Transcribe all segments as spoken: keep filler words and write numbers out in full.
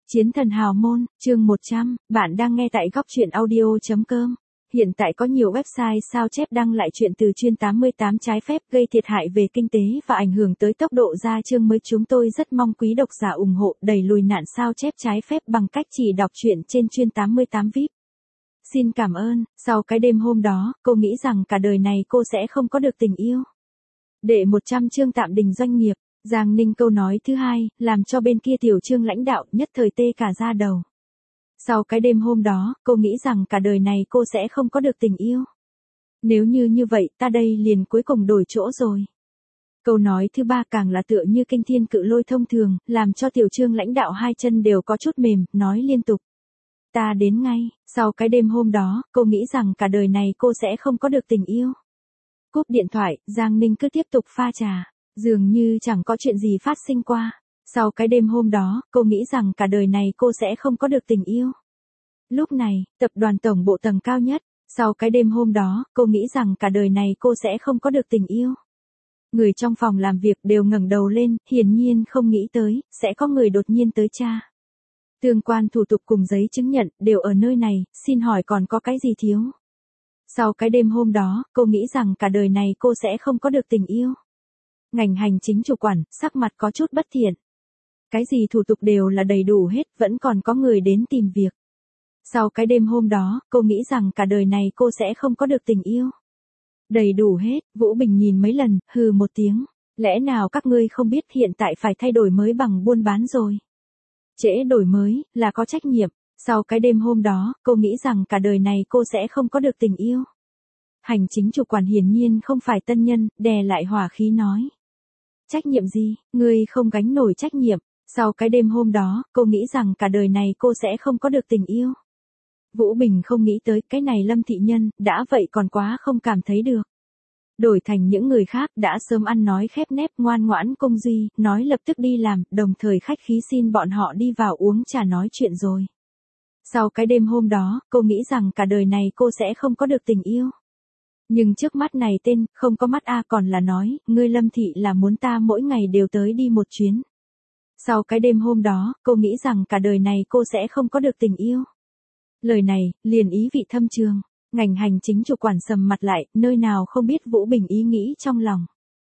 Chiến thần hào môn, chương một trăm, bạn đang nghe tại góc truyện audio.com. Hiện tại có nhiều website sao chép đăng lại chuyện từ chuyên tám mươi tám trái phép gây thiệt hại về kinh tế và ảnh hưởng tới tốc độ ra chương mới. Chúng tôi rất mong quý độc giả ủng hộ đẩy lùi nạn sao chép trái phép bằng cách chỉ đọc truyện trên chuyên tám mươi tám vi ai pi. Xin cảm ơn. Sau cái đêm hôm đó, cô nghĩ rằng cả đời này cô sẽ không có được tình yêu. Đệ một trăm chương tạm đình doanh nghiệp. Giang Ninh câu nói thứ hai, làm cho bên kia tiểu Trương lãnh đạo nhất thời tê cả da đầu. Sau cái đêm hôm đó, cô nghĩ rằng cả đời này cô sẽ không có được tình yêu. Nếu như như vậy, ta đây liền cuối cùng đổi chỗ rồi. Câu nói thứ ba càng là tựa như kinh thiên cự lôi thông thường, làm cho tiểu Trương lãnh đạo hai chân đều có chút mềm, nói liên tục. Ta đến ngay. Sau cái đêm hôm đó, cô nghĩ rằng cả đời này cô sẽ không có được tình yêu. Cúp điện thoại, Giang Ninh cứ tiếp tục pha trà. Dường như chẳng có chuyện gì phát sinh qua. Sau cái đêm hôm đó, cô nghĩ rằng cả đời này cô sẽ không có được tình yêu. Lúc này, tập đoàn tổng bộ tầng cao nhất. Sau cái đêm hôm đó, cô nghĩ rằng cả đời này cô sẽ không có được tình yêu. Người trong phòng làm việc đều ngẩng đầu lên, hiển nhiên không nghĩ tới, sẽ có người đột nhiên tới tra. Tương quan thủ tục cùng giấy chứng nhận, đều ở nơi này, xin hỏi còn có cái gì thiếu. Sau cái đêm hôm đó, cô nghĩ rằng cả đời này cô sẽ không có được tình yêu. Ngành hành chính chủ quản, sắc mặt có chút bất thiện. Cái gì thủ tục đều là đầy đủ hết, vẫn còn có người đến tìm việc. Sau cái đêm hôm đó, cô nghĩ rằng cả đời này cô sẽ không có được tình yêu. Đầy đủ hết, Vũ Bình nhìn mấy lần, hừ một tiếng. Lẽ nào các ngươi không biết hiện tại phải thay đổi mới bằng buôn bán rồi? Trễ đổi mới, là có trách nhiệm. Sau cái đêm hôm đó, cô nghĩ rằng cả đời này cô sẽ không có được tình yêu. Hành chính chủ quản hiển nhiên không phải tân nhân, đè lại hỏa khí nói. Trách nhiệm gì, ngươi không gánh nổi trách nhiệm. Sau cái đêm hôm đó, cô nghĩ rằng cả đời này cô sẽ không có được tình yêu. Vũ Bình không nghĩ tới cái này Lâm thị nhân, đã vậy còn quá không cảm thấy được. Đổi thành những người khác đã sớm ăn nói khép nép ngoan ngoãn công duy, nói lập tức đi làm, đồng thời khách khí xin bọn họ đi vào uống trà nói chuyện rồi. Sau cái đêm hôm đó, cô nghĩ rằng cả đời này cô sẽ không có được tình yêu. Nhưng trước mắt này tên, không có mắt a còn là nói, ngươi Lâm thị là muốn ta mỗi ngày đều tới đi một chuyến. Sau cái đêm hôm đó, cô nghĩ rằng cả đời này cô sẽ không có được tình yêu. Lời này, liền ý vị thâm trường. Ngành hành chính chủ quản sầm mặt lại, nơi nào không biết Vũ Bình ý nghĩ trong lòng.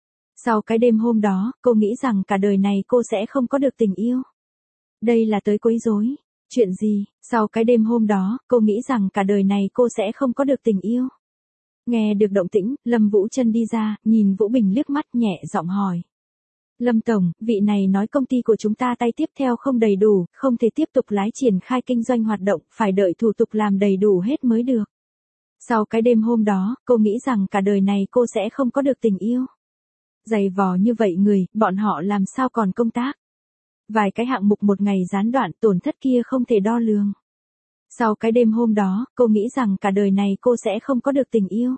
Sau cái đêm hôm đó, cô nghĩ rằng cả đời này cô sẽ không có được tình yêu. Đây là tới quấy rối. Chuyện gì? Sau cái đêm hôm đó, cô nghĩ rằng cả đời này cô sẽ không có được tình yêu. Nghe được động tĩnh, Lâm Vũ Trân đi ra, nhìn Vũ Bình liếc mắt nhẹ giọng hỏi. Lâm Tổng, vị này nói công ty của chúng ta tay tiếp theo không đầy đủ, không thể tiếp tục lái triển khai kinh doanh hoạt động, phải đợi thủ tục làm đầy đủ hết mới được. Sau cái đêm hôm đó, cô nghĩ rằng cả đời này cô sẽ không có được tình yêu. Dày vò như vậy người, bọn họ làm sao còn công tác. Vài cái hạng mục một ngày gián đoạn tổn thất kia không thể đo lường. Sau cái đêm hôm đó, cô nghĩ rằng cả đời này cô sẽ không có được tình yêu.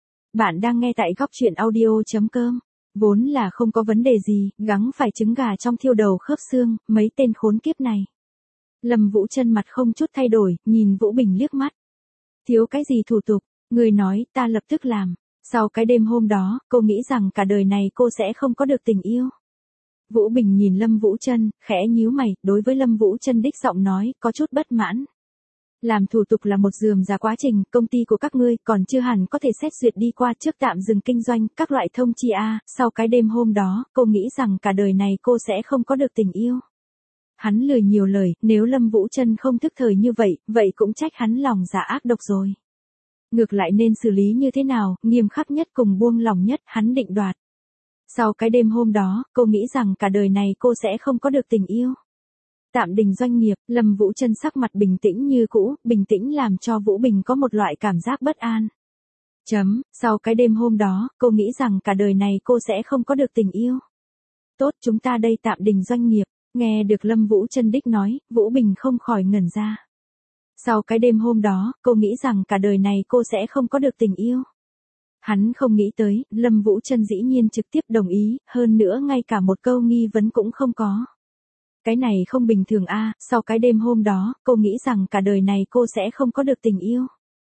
Bạn đang nghe tại góc truyện audio.com. Vốn là không có vấn đề gì, gắng phải trứng gà trong thiêu đầu khớp xương, mấy tên khốn kiếp này. Lâm Vũ Trân mặt không chút thay đổi, nhìn Vũ Bình liếc mắt. Thiếu cái gì thủ tục, người nói, ta lập tức làm. Sau cái đêm hôm đó, cô nghĩ rằng cả đời này cô sẽ không có được tình yêu. Vũ Bình nhìn Lâm Vũ Trân, khẽ nhíu mày, đối với Lâm Vũ Trân đích giọng nói, có chút bất mãn. Làm thủ tục là một rườm rà quá trình, công ty của các ngươi còn chưa hẳn có thể xét duyệt đi qua trước tạm dừng kinh doanh, các loại thông chi a. Sau cái đêm hôm đó, cô nghĩ rằng cả đời này cô sẽ không có được tình yêu. Hắn lười nhiều lời, nếu Lâm Vũ Trân không thức thời như vậy, vậy cũng trách hắn lòng dạ ác độc rồi. Ngược lại nên xử lý như thế nào, nghiêm khắc nhất cùng buông lỏng nhất, hắn định đoạt. Sau cái đêm hôm đó, cô nghĩ rằng cả đời này cô sẽ không có được tình yêu. Tạm đình doanh nghiệp, Lâm Vũ Trân sắc mặt bình tĩnh như cũ, bình tĩnh làm cho Vũ Bình có một loại cảm giác bất an. Chấm, sau cái đêm hôm đó, cô nghĩ rằng cả đời này cô sẽ không có được tình yêu. Tốt, chúng ta đây tạm đình doanh nghiệp, nghe được Lâm Vũ Trân đích nói, Vũ Bình không khỏi ngẩn ra. Sau cái đêm hôm đó, cô nghĩ rằng cả đời này cô sẽ không có được tình yêu. Hắn không nghĩ tới, Lâm Vũ Trân dĩ nhiên trực tiếp đồng ý, hơn nữa ngay cả một câu nghi vấn cũng không có. Cái này không bình thường a. Sau cái đêm hôm đó, cô nghĩ rằng cả đời này cô sẽ không có được tình yêu.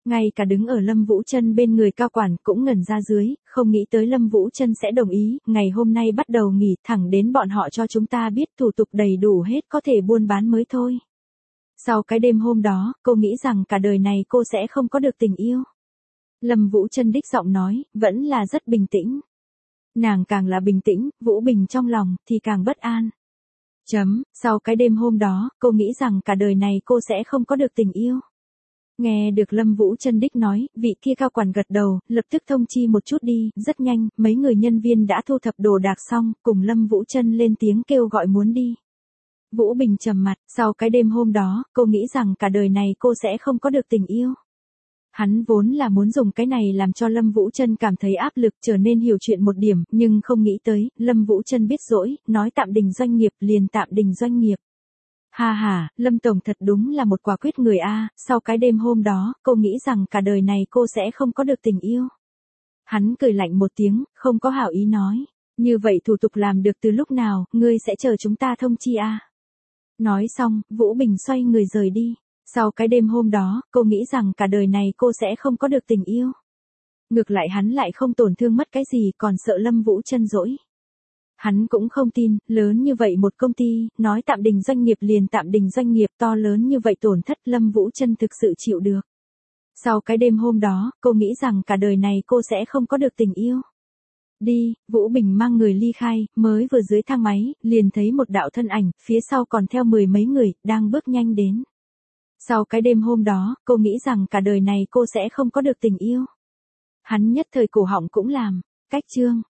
Ngay cả đứng ở Lâm Vũ Trân bên người cao quản cũng ngẩn ra dưới, không nghĩ tới Lâm Vũ Trân sẽ đồng ý, ngày hôm nay bắt đầu nghỉ, thẳng đến bọn họ cho chúng ta biết thủ tục đầy đủ hết có thể buôn bán mới thôi. Sau cái đêm hôm đó, cô nghĩ rằng cả đời này cô sẽ không có được tình yêu. Lâm Vũ Trân đích giọng nói, vẫn là rất bình tĩnh. Nàng càng là bình tĩnh, Vũ Bình trong lòng thì càng bất an. Chấm, sau cái đêm hôm đó, cô nghĩ rằng cả đời này cô sẽ không có được tình yêu. Nghe được Lâm Vũ Trân đích nói, vị kia cao quản gật đầu, lập tức thông chi một chút đi, rất nhanh, mấy người nhân viên đã thu thập đồ đạc xong, cùng Lâm Vũ Trân lên tiếng kêu gọi muốn đi. Vũ Bình trầm mặt, sau cái đêm hôm đó, cô nghĩ rằng cả đời này cô sẽ không có được tình yêu. Hắn vốn là muốn dùng cái này làm cho Lâm Vũ Trân cảm thấy áp lực trở nên hiểu chuyện một điểm, nhưng không nghĩ tới, Lâm Vũ Trân biết dỗi, nói tạm đình doanh nghiệp liền tạm đình doanh nghiệp. Ha ha, Lâm Tổng thật đúng là một quả quyết người a, sau cái đêm hôm đó, cô nghĩ rằng cả đời này cô sẽ không có được tình yêu. Hắn cười lạnh một tiếng, không có hảo ý nói, như vậy thủ tục làm được từ lúc nào, ngươi sẽ chờ chúng ta thông chi a. Nói xong, Vũ Bình xoay người rời đi. Sau cái đêm hôm đó, cô nghĩ rằng cả đời này cô sẽ không có được tình yêu. Ngược lại hắn lại không tổn thương mất cái gì còn sợ Lâm Vũ Trân dỗi. Hắn cũng không tin, lớn như vậy một công ty, nói tạm đình doanh nghiệp liền tạm đình doanh nghiệp to lớn như vậy tổn thất Lâm Vũ Trân thực sự chịu được. Sau cái đêm hôm đó, cô nghĩ rằng cả đời này cô sẽ không có được tình yêu. Đi, Vũ Bình mang người ly khai, mới vừa dưới thang máy, liền thấy một đạo thân ảnh, phía sau còn theo mười mấy người, đang bước nhanh đến. Sau cái đêm hôm đó, cô nghĩ rằng cả đời này cô sẽ không có được tình yêu. Hắn nhất thời cổ họng cũng làm, cách chương.